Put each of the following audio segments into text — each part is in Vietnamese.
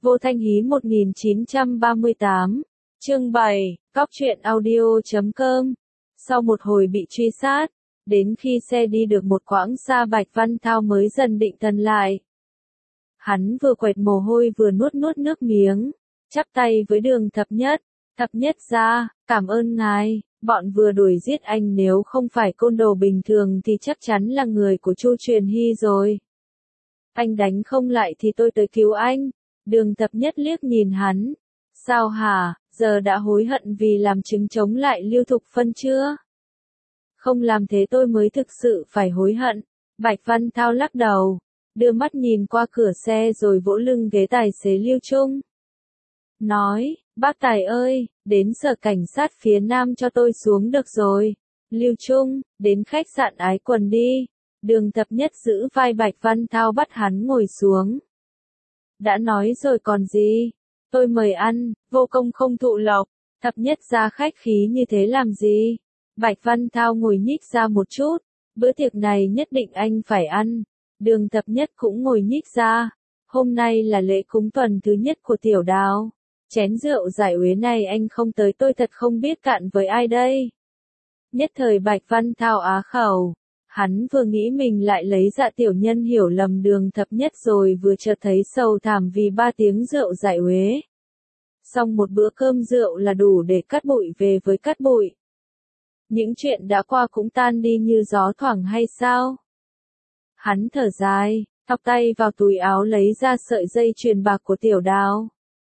Vô Thanh Hí 1938, chương 7, Cóc truyện audio.com. Sau một hồi bị truy sát, đến khi xe đi được một quãng xa Bạch Văn Thao mới dần định thần lại. Hắn vừa quệt mồ hôi vừa nuốt nước miếng, chắp tay với Đường Thập Nhất ra, cảm ơn ngài, bọn vừa đuổi giết anh nếu không phải côn đồ bình thường thì chắc chắn là người của Chu Truyền Hy rồi. Anh đánh không lại thì tôi tới cứu anh. Đường Thập Nhất liếc nhìn hắn. Sao hả, giờ đã hối hận vì làm chứng chống lại Lưu Thục Phân chưa? Không làm thế tôi mới thực sự phải hối hận. Bạch Văn Thao lắc đầu, đưa mắt nhìn qua cửa xe rồi vỗ lưng ghế tài xế Lưu Trung. Nói, bác Tài ơi, đến sở cảnh sát phía Nam cho tôi xuống được rồi. Lưu Trung, đến khách sạn Ái Quần đi. Đường Thập Nhất giữ vai Bạch Văn Thao bắt hắn ngồi xuống. Đã nói rồi còn gì, tôi mời ăn, vô công không thụ lộc. Thập Nhất ra khách khí như thế làm gì? Bạch Văn Thao ngồi nhích ra một chút, bữa tiệc này nhất định anh phải ăn. Đường Thập Nhất cũng ngồi nhích ra, hôm nay là lễ cúng tuần thứ nhất của Tiểu Đào. Chén rượu giải uế này anh không tới tôi thật không biết cạn với ai đây. Nhất thời Bạch Văn Thao á khẩu. Hắn vừa nghĩ mình lại lấy Dạ tiểu nhân hiểu lầm Đường Thập Nhất rồi vừa chợt thấy sầu thảm vì 3 tiếng rượu giải uế. Xong một bữa cơm rượu là đủ để cát bụi về với cát bụi. Những chuyện đã qua cũng tan đi như gió thoảng hay sao? Hắn thở dài, thọc tay vào túi áo lấy ra sợi dây chuyền bạc của Tiểu Đào.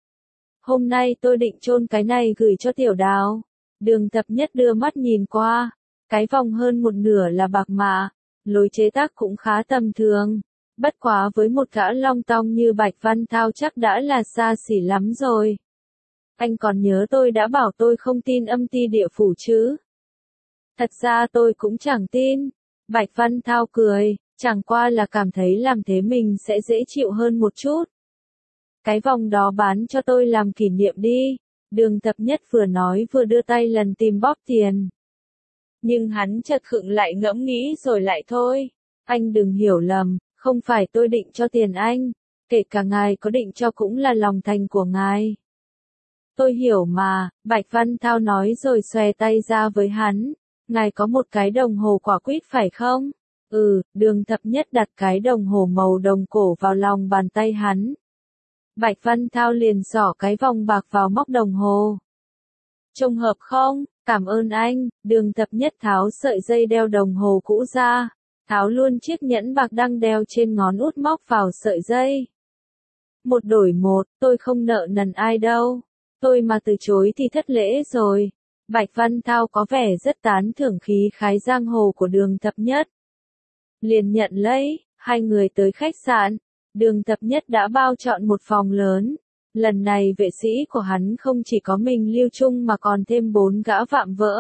Hôm nay tôi định chôn cái này gửi cho Tiểu Đào. Đường Thập Nhất đưa mắt nhìn qua. Cái vòng hơn một nửa là bạc mà, lối chế tác cũng khá tầm thường. Bất quá với một gã long tong như Bạch Văn Thao chắc đã là xa xỉ lắm rồi. Anh còn nhớ tôi đã bảo tôi không tin âm ti địa phủ chứ? Thật ra tôi cũng chẳng tin. Bạch Văn Thao cười, chẳng qua là cảm thấy làm thế mình sẽ dễ chịu hơn một chút. Cái vòng đó bán cho tôi làm kỷ niệm đi. Đường Thập Nhất vừa nói vừa đưa tay lần tìm bóp tiền. Nhưng hắn chợt khựng lại ngẫm nghĩ rồi lại thôi. Anh đừng hiểu lầm, không phải tôi định cho tiền anh. Kể cả ngài có định cho cũng là lòng thành của ngài. Tôi hiểu mà, Bạch Văn Thao nói rồi xòe tay ra với hắn. Ngài có một cái đồng hồ quả quýt phải không? Đường Thập Nhất đặt cái đồng hồ màu đồng cổ vào lòng bàn tay hắn. Bạch Văn Thao liền xỏ cái vòng bạc vào móc đồng hồ. Trùng hợp không? Cảm ơn anh. Đường Thập Nhất tháo sợi dây đeo đồng hồ cũ ra, tháo luôn chiếc nhẫn bạc đang đeo trên ngón út móc vào sợi dây. Một đổi một, tôi không nợ nần ai đâu. Tôi mà từ chối thì thất lễ rồi. Bạch Văn Thao có vẻ rất tán thưởng khí khái giang hồ của Đường Thập Nhất. Liền nhận lấy, hai người tới khách sạn. Đường Thập Nhất đã bao chọn một phòng lớn. Lần này vệ sĩ của hắn không chỉ có mình Lưu Trung mà còn thêm 4 gã vạm vỡ.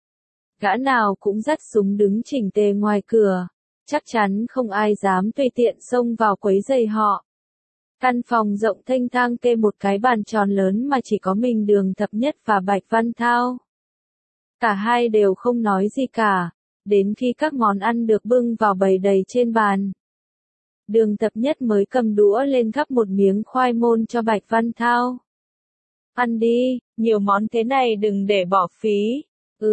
Gã nào cũng dắt súng đứng chỉnh tề ngoài cửa. Chắc chắn không ai dám tùy tiện xông vào quấy rầy họ. Căn phòng rộng thênh thang kê một cái bàn tròn lớn mà chỉ có mình Đường Thập Nhất và Bạch Văn Thao. Cả hai đều không nói gì cả, đến khi các món ăn được bưng vào bày đầy trên bàn. Đường Thập Nhất mới cầm đũa lên gắp một miếng khoai môn cho Bạch Văn Thao. Ăn đi, nhiều món thế này đừng để bỏ phí.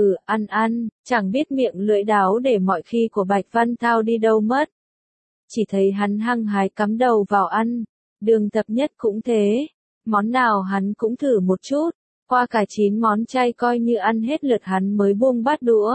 Ăn, chẳng biết miệng lưỡi đáo để mọi khi của Bạch Văn Thao đi đâu mất. Chỉ thấy hắn hăng hái cắm đầu vào ăn, Đường Thập Nhất cũng thế, món nào hắn cũng thử một chút, qua cả 9 món chay coi như ăn hết lượt hắn mới buông bát đũa.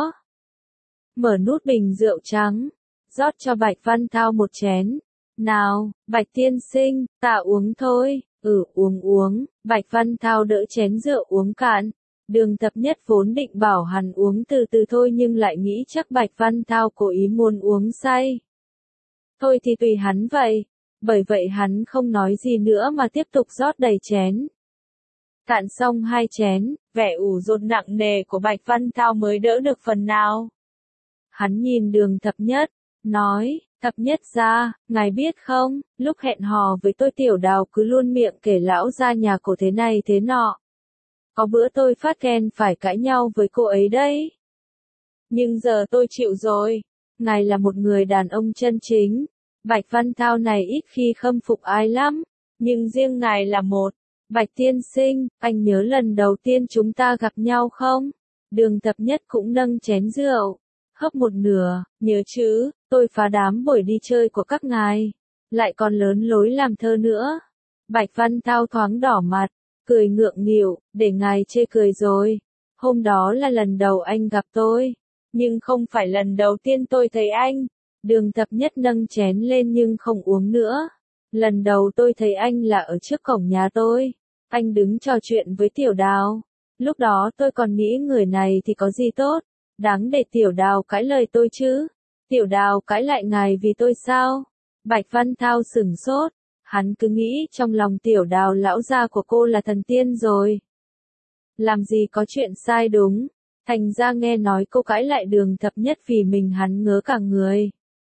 Mở nút bình rượu trắng, rót cho Bạch Văn Thao một chén. Nào, Bạch tiên sinh, ta uống thôi. Uống. Bạch Văn Thao đỡ chén rượu uống cạn. Đường Thập Nhất vốn định bảo hắn uống từ từ thôi nhưng lại nghĩ chắc Bạch Văn Thao cố ý muốn uống say. Thôi thì tùy hắn vậy. Bởi vậy hắn không nói gì nữa mà tiếp tục rót đầy chén. Cạn xong 2 chén, vẻ ủ rột nặng nề của Bạch Văn Thao mới đỡ được phần nào. Hắn nhìn Đường Thập Nhất, nói, Thập Nhất ra, ngài biết không, lúc hẹn hò với tôi Tiểu Đào cứ luôn miệng kể lão gia nhà cổ thế này thế nọ. Có bữa tôi phát ghen phải cãi nhau với cô ấy đấy. Nhưng giờ tôi chịu rồi, ngài là một người đàn ông chân chính. Bạch Văn Thao này ít khi khâm phục ai lắm, nhưng riêng ngài là một. Bạch tiên sinh, anh nhớ lần đầu tiên chúng ta gặp nhau không? Đường Thập Nhất cũng nâng chén rượu, hớp một nửa, nhớ chứ, tôi phá đám buổi đi chơi của các ngài, lại còn lớn lối làm thơ nữa. Bạch Văn Thao thoáng đỏ mặt, cười ngượng nghịu, để ngài chê cười rồi. Hôm đó là lần đầu anh gặp tôi, nhưng không phải lần đầu tiên tôi thấy anh. Đường Thập Nhất nâng chén lên nhưng không uống nữa. Lần đầu tôi thấy anh là ở trước cổng nhà tôi. Anh đứng trò chuyện với Tiểu Đào. Lúc đó tôi còn nghĩ người này thì có gì tốt, đáng để Tiểu Đào cãi lời tôi chứ. Tiểu Đào cãi lại ngài vì tôi sao? Bạch Văn Thao sửng sốt, hắn cứ nghĩ trong lòng Tiểu Đào lão gia của cô là thần tiên rồi. Làm gì có chuyện sai đúng, thành ra nghe nói cô cãi lại Đường Thập Nhất vì mình hắn ngớ cả người.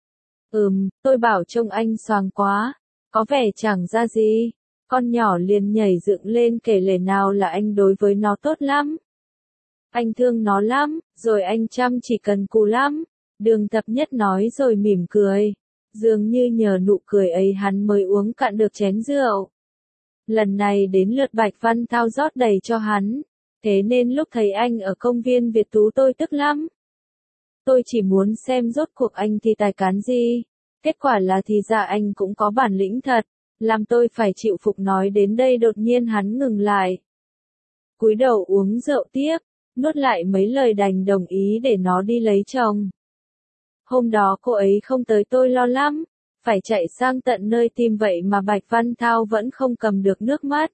Tôi bảo trông anh xoàng quá, có vẻ chẳng ra gì. Con nhỏ liền nhảy dựng lên kể lể nào là anh đối với nó tốt lắm. Anh thương nó lắm, rồi anh chăm chỉ cần cù lắm. Đường Thập Nhất nói rồi mỉm cười. Dường như nhờ nụ cười ấy hắn mới uống cạn được chén rượu. Lần này đến lượt Bạch Văn Thao rót đầy cho hắn. Thế nên lúc thấy anh ở công viên Việt Tú tôi tức lắm. Tôi chỉ muốn xem rốt cuộc anh thì tài cán gì. Kết quả là thì ra anh cũng có bản lĩnh thật. Làm tôi phải chịu phục. Nói đến đây đột nhiên hắn ngừng lại. Cúi đầu uống rượu tiếp, nuốt lại mấy lời đành đồng ý để nó đi lấy chồng. Hôm đó cô ấy không tới tôi lo lắm, phải chạy sang tận nơi tìm vậy mà Bạch Văn Thao vẫn không cầm được nước mắt.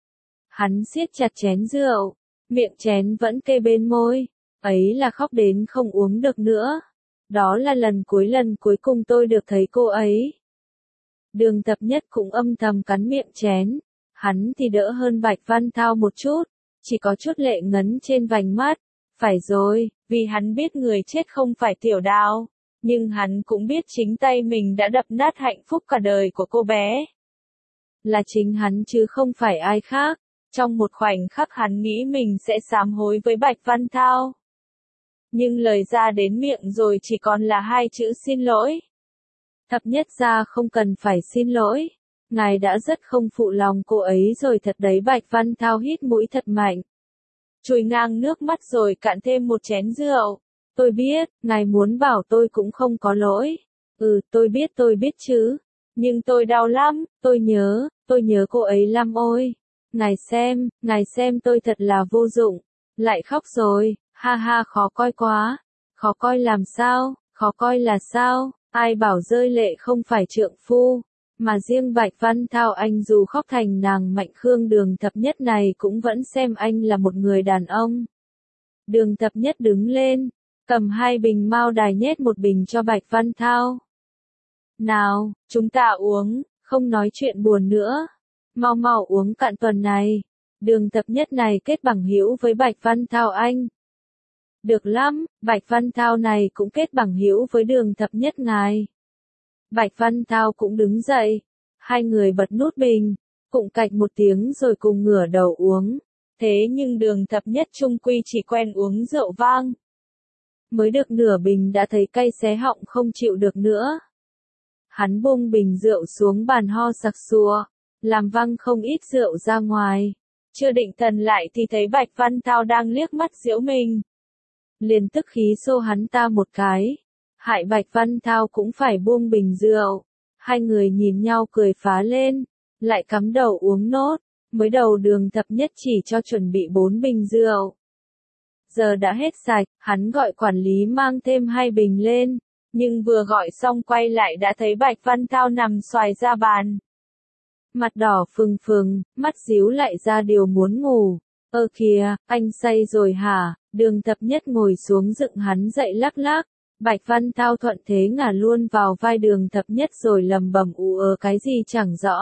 Hắn siết chặt chén rượu, miệng chén vẫn kê bên môi, ấy là khóc đến không uống được nữa. Đó là lần cuối cùng tôi được thấy cô ấy. Đường Thập Nhất cũng âm thầm cắn miệng chén, hắn thì đỡ hơn Bạch Văn Thao một chút, chỉ có chút lệ ngấn trên vành mắt. Phải rồi, vì hắn biết người chết không phải Tiểu Đào, nhưng hắn cũng biết chính tay mình đã đập nát hạnh phúc cả đời của cô bé. Là chính hắn chứ không phải ai khác. Trong một khoảnh khắc hắn nghĩ mình sẽ sám hối với Bạch Văn Thao. Nhưng lời ra đến miệng rồi chỉ còn là hai chữ xin lỗi. Thập Nhất gia không cần phải xin lỗi. Ngài đã rất không phụ lòng cô ấy rồi thật đấy. Bạch Văn Thao hít mũi thật mạnh, chùi ngang nước mắt rồi cạn thêm một chén rượu. Tôi biết, ngài muốn bảo tôi cũng không có lỗi. Tôi biết chứ. Nhưng tôi đau lắm, tôi nhớ cô ấy lắm ôi. Ngài xem tôi thật là vô dụng. Lại khóc rồi, ha ha, khó coi quá. Khó coi làm sao, khó coi là sao, ai bảo rơi lệ không phải trượng phu. Mà riêng Bạch Văn Thao anh dù khóc thành nàng Mạnh Khương Đường Thập Nhất này cũng vẫn xem anh là một người đàn ông. Đường Thập Nhất đứng lên, cầm hai bình Mao Đài nhét một bình cho Bạch Văn Thao. Nào, chúng ta uống, không nói chuyện buồn nữa. Mau mau uống cạn tuần này. Đường Thập Nhất này kết bằng hữu với Bạch Văn Thao anh. Được lắm, Bạch Văn Thao này cũng kết bằng hữu với Đường Thập Nhất ngài. Bạch Văn Thao cũng đứng dậy. Hai người bật nút bình, cụng cạch một tiếng rồi cùng ngửa đầu uống. Thế nhưng Đường Thập Nhất chung quy chỉ quen uống rượu vang. Mới được nửa bình đã thấy cay xé họng không chịu được nữa. Hắn bung bình rượu xuống bàn ho sặc sụa, làm văng không ít rượu ra ngoài. Chưa định thần lại thì thấy Bạch Văn Thao đang liếc mắt giễu mình. Liền tức khí xô hắn ta một cái. Hại Bạch Văn Thao cũng phải buông bình rượu. Hai người nhìn nhau cười phá lên, lại cắm đầu uống nốt. Mới đầu Đường Thập Nhất chỉ cho chuẩn bị 4 bình rượu. Giờ đã hết sạch, hắn gọi quản lý mang thêm 2 bình lên. Nhưng vừa gọi xong quay lại đã thấy Bạch Văn Thao nằm xoài ra bàn. Mặt đỏ phừng phừng, mắt díu lại ra điều muốn ngủ. Kìa, anh say rồi hả? Đường Thập Nhất ngồi xuống dựng hắn dậy lắc lắc. Bạch Văn Thao thuận thế ngả luôn vào vai Đường Thập Nhất rồi lầm bầm cái gì chẳng rõ.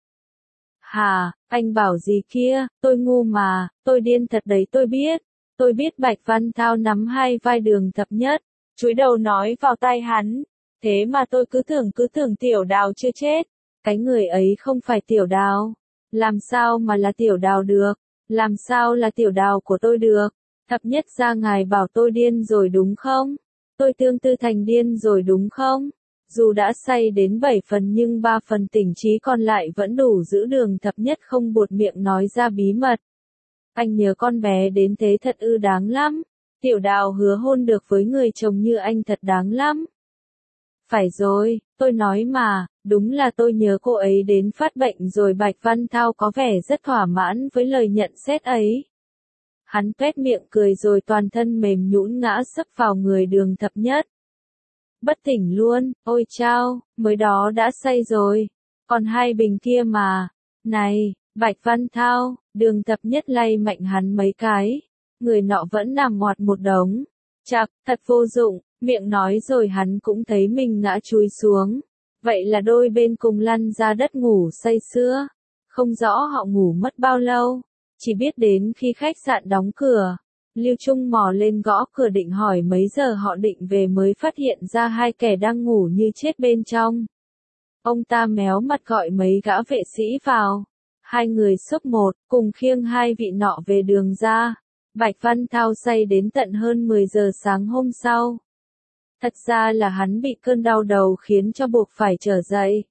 Hà, anh bảo gì kia, tôi ngu mà, tôi điên thật đấy tôi biết Bạch Văn Thao nắm hai vai Đường Thập Nhất, chúi đầu nói vào tai hắn, thế mà tôi cứ tưởng Tiểu Đào chưa chết, cái người ấy không phải Tiểu Đào, làm sao mà là Tiểu Đào được, làm sao là Tiểu Đào của tôi được, Thập Nhất gia ngài bảo tôi điên rồi đúng không, tôi tương tư thành điên rồi đúng không, Dù đã say đến 7 phần nhưng 3 phần tỉnh trí còn lại vẫn đủ giữ Đường Thập Nhất không buột miệng nói ra bí mật. Anh nhớ con bé đến thế thật ư, đáng lắm. Tiểu Đào hứa hôn được với người chồng như anh thật đáng lắm. Phải rồi, tôi nói mà, đúng là tôi nhớ cô ấy đến phát bệnh rồi. Bạch Văn Thao có vẻ rất thỏa mãn với lời nhận xét ấy. Hắn tuét miệng cười rồi toàn thân mềm nhũn ngã sấp vào người Đường Thập Nhất. Bất tỉnh luôn, ôi chao, mới đó đã say rồi. Còn 2 bình kia mà. Này, Bạch Văn Thao, Đường Thập Nhất lay mạnh hắn mấy cái. Người nọ vẫn nằm ngoặt một đống. Chạc, thật vô dụng, miệng nói rồi hắn cũng thấy mình ngã chúi xuống. Vậy là đôi bên cùng lăn ra đất ngủ say sưa. Không rõ họ ngủ mất bao lâu. Chỉ biết đến khi khách sạn đóng cửa. Lưu Trung mò lên gõ cửa định hỏi mấy giờ họ định về mới phát hiện ra 2 kẻ đang ngủ như chết bên trong. Ông ta méo mặt gọi mấy gã vệ sĩ vào. 2 người xốc một, cùng khiêng 2 vị nọ về đường ra. Bạch Văn Thao say đến tận hơn 10 giờ sáng hôm sau. Thật ra là hắn bị cơn đau đầu khiến cho buộc phải trở dậy.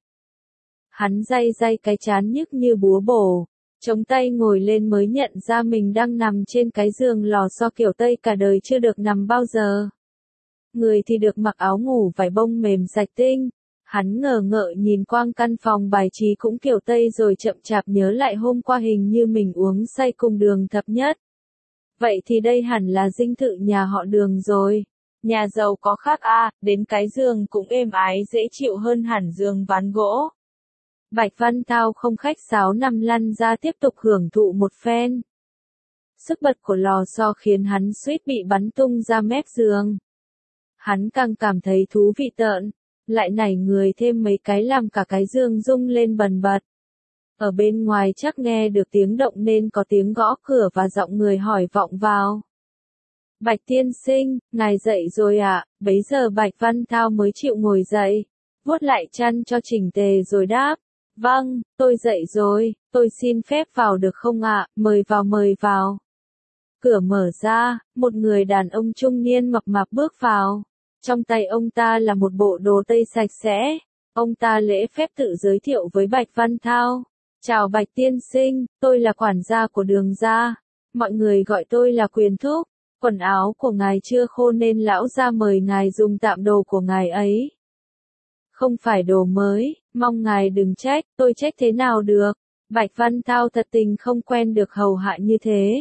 Hắn day cái trán nhức như búa bổ. Chống tay ngồi lên mới nhận ra mình đang nằm trên cái giường lò xo kiểu Tây, cả đời chưa được nằm bao giờ. Người thì được mặc áo ngủ vải bông mềm sạch tinh. Hắn ngờ ngợ nhìn quang căn phòng bài trí cũng kiểu Tây rồi chậm chạp nhớ lại hôm qua hình như mình uống say cùng Đường Thập Nhất. Vậy thì đây hẳn là dinh thự nhà họ Đường rồi. Nhà giàu có khác à, đến cái giường cũng êm ái dễ chịu hơn hẳn giường ván gỗ. Bạch Văn Thao không khách sáo nằm lăn ra tiếp tục hưởng thụ một phen. Sức bật của lò xo khiến hắn suýt bị bắn tung ra mép giường. Hắn càng cảm thấy thú vị tợn, lại nảy người thêm mấy cái làm cả cái giường rung lên bần bật. Ở bên ngoài chắc nghe được tiếng động nên có tiếng gõ cửa và giọng người hỏi vọng vào. Bạch tiên sinh, ngài dậy rồi ạ? Bấy giờ Bạch Văn Thao mới chịu ngồi dậy, vuốt lại chăn cho chỉnh tề rồi đáp. Vâng, tôi dậy rồi, tôi xin phép vào được không ạ? Mời vào. Cửa mở ra, một người đàn ông trung niên mập mạp bước vào. Trong tay ông ta là một bộ đồ tây sạch sẽ. Ông ta lễ phép tự giới thiệu với Bạch Văn Thao. Chào Bạch tiên sinh, tôi là quản gia của Đường gia. Mọi người gọi tôi là Quyền Thúc. Quần áo của ngài chưa khô nên lão gia mời ngài dùng tạm đồ của ngài ấy. Không phải đồ mới, mong ngài đừng trách, tôi trách thế nào được. Bạch Văn Thao thật tình không quen được hầu hạ như thế.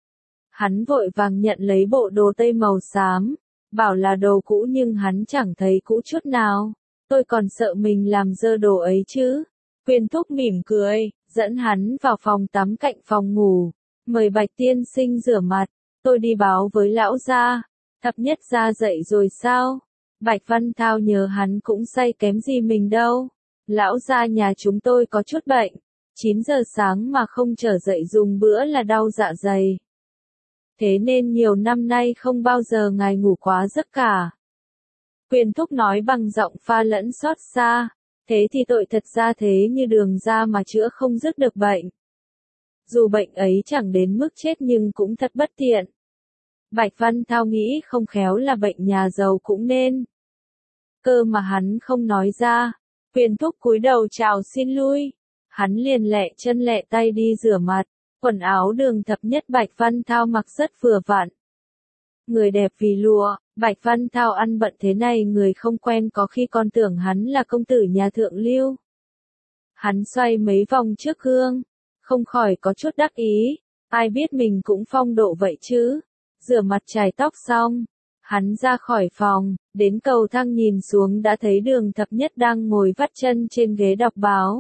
Hắn vội vàng nhận lấy bộ đồ tây màu xám, bảo là đồ cũ nhưng hắn chẳng thấy cũ chút nào. Tôi còn sợ mình làm dơ đồ ấy chứ. Quyền Thúc mỉm cười, dẫn hắn vào phòng tắm cạnh phòng ngủ. Mời Bạch tiên sinh rửa mặt, tôi đi báo với lão gia. Thập Nhất gia dậy rồi sao? Bạch Văn Thao nhớ hắn cũng say kém gì mình đâu. Lão gia nhà chúng tôi có chút bệnh. 9 giờ sáng mà không trở dậy dùng bữa là đau dạ dày. Thế nên nhiều năm nay không bao giờ ngài ngủ quá giấc cả. Quyền Thúc nói bằng giọng pha lẫn xót xa. Thế thì tội thật ra thế như Đường gia mà chữa không dứt được bệnh. Dù bệnh ấy chẳng đến mức chết nhưng cũng thật bất tiện. Bạch Văn Thao nghĩ không khéo là bệnh nhà giàu cũng nên. Cơ mà hắn không nói ra. Quyền Thúc cúi đầu chào xin lui. Hắn liền lẹ chân lẹ tay đi rửa mặt. Quần áo Đường Thập Nhất Bạch Văn Thao mặc rất vừa vặn. Người đẹp vì lụa, Bạch Văn Thao ăn bận thế này người không quen có khi còn tưởng hắn là công tử nhà thượng lưu. Hắn xoay mấy vòng trước gương, không khỏi có chút đắc ý. Ai biết mình cũng phong độ vậy chứ. Rửa mặt chải tóc xong, hắn ra khỏi phòng, đến cầu thang nhìn xuống đã thấy Đường Thập Nhất đang ngồi vắt chân trên ghế đọc báo.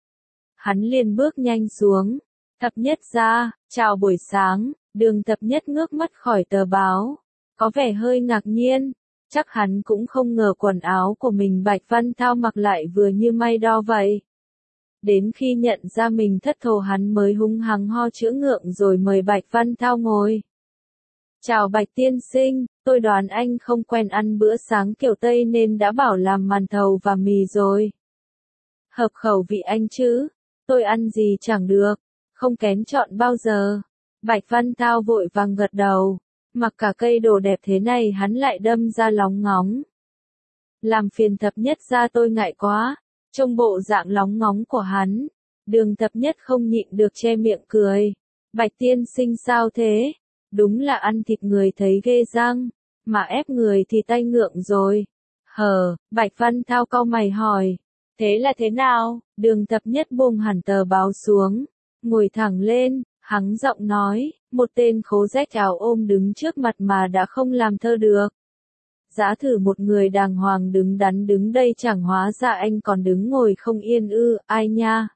Hắn liền bước nhanh xuống. Thập Nhất gia, chào buổi sáng. Đường Thập Nhất ngước mắt khỏi tờ báo, có vẻ hơi ngạc nhiên. Chắc hắn cũng không ngờ quần áo của mình Bạch Văn Thao mặc lại vừa như may đo vậy. Đến khi nhận ra mình thất thố hắn mới hung hăng ho chữa ngượng rồi mời Bạch Văn Thao ngồi. Chào Bạch tiên sinh, tôi đoán anh không quen ăn bữa sáng kiểu Tây nên đã bảo làm màn thầu và mì rồi. Hợp khẩu vị anh chứ, tôi ăn gì chẳng được, không kén chọn bao giờ. Bạch Văn Thao vội vàng gật đầu, mặc cả cây đồ đẹp thế này hắn lại đâm ra lóng ngóng. Làm phiền thập nhất ra tôi ngại quá. Trông bộ dạng lóng ngóng của hắn. Đường thập nhất không nhịn được che miệng cười. Bạch tiên sinh sao thế? Đúng là ăn thịt người thấy ghê răng. Mà ép người thì tay ngượng rồi. Bạch Văn Thao cau mày hỏi. Thế là thế nào? Đường thập nhất buông hẳn tờ báo xuống. Ngồi thẳng lên, hắng giọng nói, một tên khố rách áo ôm đứng trước mặt mà đã không làm thơ được. Giá thử một người đàng hoàng đứng đắn đứng đây chẳng hóa ra anh còn đứng ngồi không yên ư, ai nha.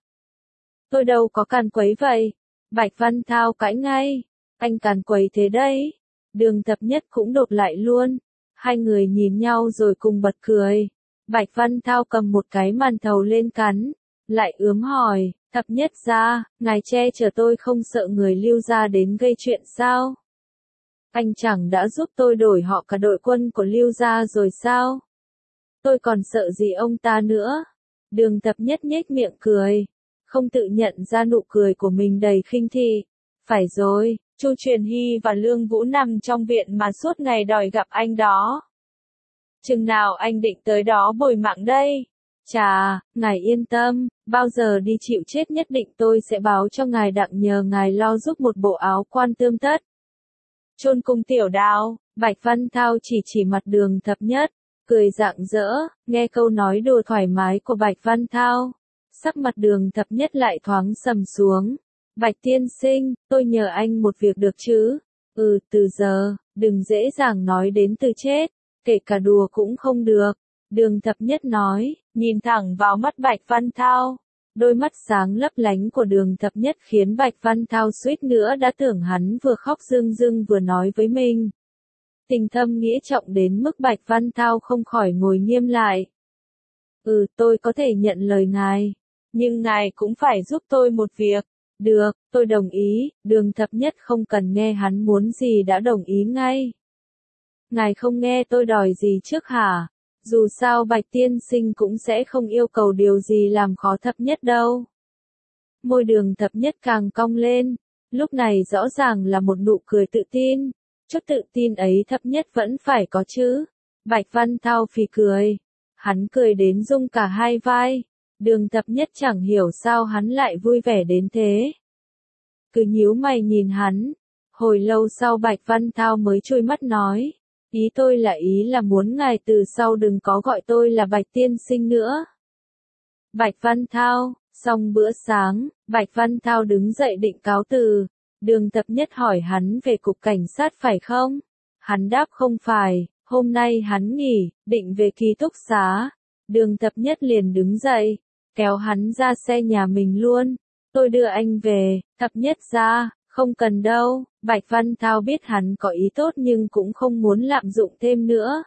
Tôi đâu có càn quấy vậy. Bạch Văn Thao cãi ngay. Anh càn quấy thế đấy. Đường thập nhất cũng đột lại luôn. Hai người nhìn nhau rồi cùng bật cười. Bạch Văn Thao cầm một cái màn thầu lên cắn. Lại ướm hỏi, thập nhất ra, ngài che chở tôi không sợ người Lưu gia đến gây chuyện sao? Anh chẳng đã giúp tôi đổi họ cả đội quân của Lưu gia rồi sao? Tôi còn sợ gì ông ta nữa? Đường thập nhất nhếch miệng cười. Không tự nhận ra nụ cười của mình đầy khinh thị. Phải rồi, Chu Truyền Hy và Lương Vũ nằm trong viện mà suốt ngày đòi gặp anh đó. Chừng nào anh định tới đó bồi mạng đây? Chà, ngài yên tâm, bao giờ đi chịu chết nhất định tôi sẽ báo cho ngài đặng nhờ ngài lo giúp một bộ áo quan tươm tất. Chôn cùng tiểu đào, Bạch Văn Thao chỉ mặt đường thập nhất, cười rạng rỡ, nghe câu nói đùa thoải mái của Bạch Văn Thao. Sắc mặt đường thập nhất lại thoáng sầm xuống. Bạch tiên sinh, tôi nhờ anh một việc được chứ? Từ giờ, đừng dễ dàng nói đến từ chết, kể cả đùa cũng không được. Đường thập nhất nói, nhìn thẳng vào mắt Bạch Văn Thao. Đôi mắt sáng lấp lánh của đường thập nhất khiến Bạch Văn Thao suýt nữa đã tưởng hắn vừa khóc rưng rưng vừa nói với mình. Tình thâm nghĩa trọng đến mức Bạch Văn Thao không khỏi ngồi nghiêm lại. Tôi có thể nhận lời ngài. Nhưng ngài cũng phải giúp tôi một việc. Được, tôi đồng ý. Đường thập nhất không cần nghe hắn muốn gì đã đồng ý ngay. Ngài không nghe tôi đòi gì trước hả? Dù sao Bạch tiên sinh cũng sẽ không yêu cầu điều gì làm khó thập nhất đâu. Môi đường thập nhất càng cong lên. Lúc này rõ ràng là một nụ cười tự tin. Chút tự tin ấy thập nhất vẫn phải có chứ. Bạch Văn Thao phì cười. Hắn cười đến rung cả hai vai. Đường thập nhất chẳng hiểu sao hắn lại vui vẻ đến thế. Cứ nhíu mày nhìn hắn. Hồi lâu sau Bạch Văn Thao mới trôi mắt nói. Ý tôi là muốn ngài từ sau đừng có gọi tôi là Bạch tiên sinh nữa. Bạch Văn Thao, xong bữa sáng, Bạch Văn Thao đứng dậy định cáo từ. Đường thập nhất hỏi hắn về cục cảnh sát phải không? Hắn đáp không phải, hôm nay hắn nghỉ, định về ký túc xá. Đường thập nhất liền đứng dậy, kéo hắn ra xe nhà mình luôn. Tôi đưa anh về, thập nhất ra. Không cần đâu, Bạch Văn Thao biết hắn có ý tốt nhưng cũng không muốn lạm dụng thêm nữa.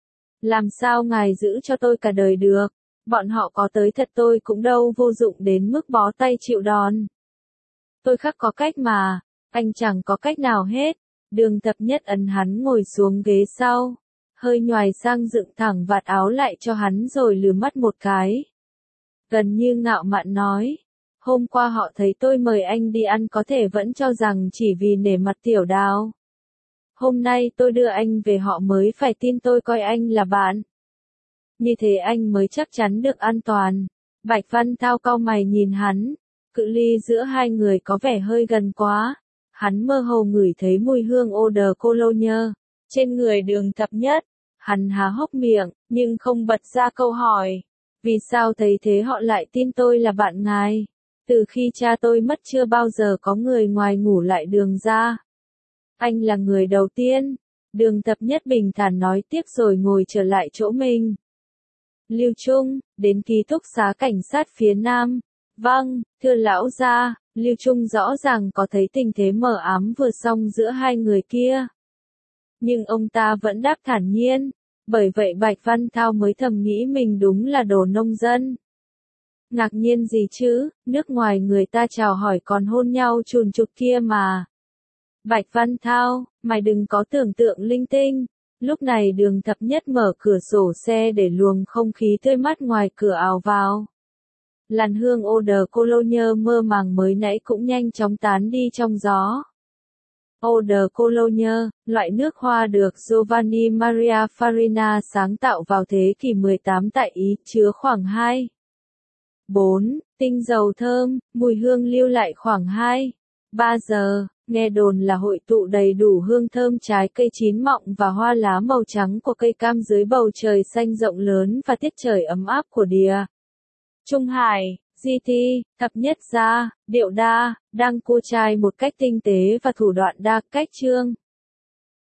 Làm sao ngài giữ cho tôi cả đời được, bọn họ có tới thật tôi cũng đâu vô dụng đến mức bó tay chịu đòn. Tôi khắc có cách mà, anh chẳng có cách nào hết. Đường thập nhất ấn hắn ngồi xuống ghế sau, hơi nhoài sang dựng thẳng vạt áo lại cho hắn rồi lườm mắt một cái. Gần như ngạo mạn nói. Hôm qua họ thấy tôi mời anh đi ăn có thể vẫn cho rằng chỉ vì nể mặt tiểu đào. Hôm nay tôi đưa anh về họ mới phải tin tôi coi anh là bạn. Như thế anh mới chắc chắn được an toàn. Bạch Văn Thao cau mày nhìn hắn. Cự ly giữa hai người có vẻ hơi gần quá. Hắn mơ hồ ngửi thấy mùi hương eau de cologne trên người đường thập nhất. Hắn há hốc miệng, nhưng không bật ra câu hỏi. Vì sao thấy thế họ lại tin tôi là bạn ngài? Từ khi cha tôi mất chưa bao giờ có người ngoài ngủ lại đường ra. Anh là người đầu tiên. Đường thập nhất bình thản nói tiếp rồi ngồi trở lại chỗ mình. Lưu Trung, đến ký túc xá cảnh sát phía Nam. Vâng, thưa lão gia. Lưu Trung rõ ràng có thấy tình thế mờ ám vừa xong giữa hai người kia. Nhưng ông ta vẫn đáp thản nhiên. Bởi vậy Bạch Văn Thao mới thầm nghĩ mình đúng là đồ nông dân. Ngạc nhiên gì chứ, nước ngoài người ta chào hỏi còn hôn nhau chùn chụt kia mà. Bạch Văn Thao, mày đừng có tưởng tượng linh tinh. Lúc này đường thập nhất mở cửa sổ xe để luồng không khí tươi mát ngoài cửa ào vào. Làn hương eau de cologne mơ màng mới nãy cũng nhanh chóng tán đi trong gió. Eau de Cologne, loại nước hoa được Giovanni Maria Farina sáng tạo vào thế kỷ 18 tại Ý, chứa khoảng 4 tinh dầu thơm, mùi hương lưu lại khoảng 3 giờ. Nghe đồn là hội tụ đầy đủ hương thơm trái cây chín mọng và hoa lá màu trắng của cây cam dưới bầu trời xanh rộng lớn và tiết trời ấm áp của Địa Trung Hải. GT, thập nhất gia, điệu đa, đang cua trai một cách tinh tế và thủ đoạn đa cách chương.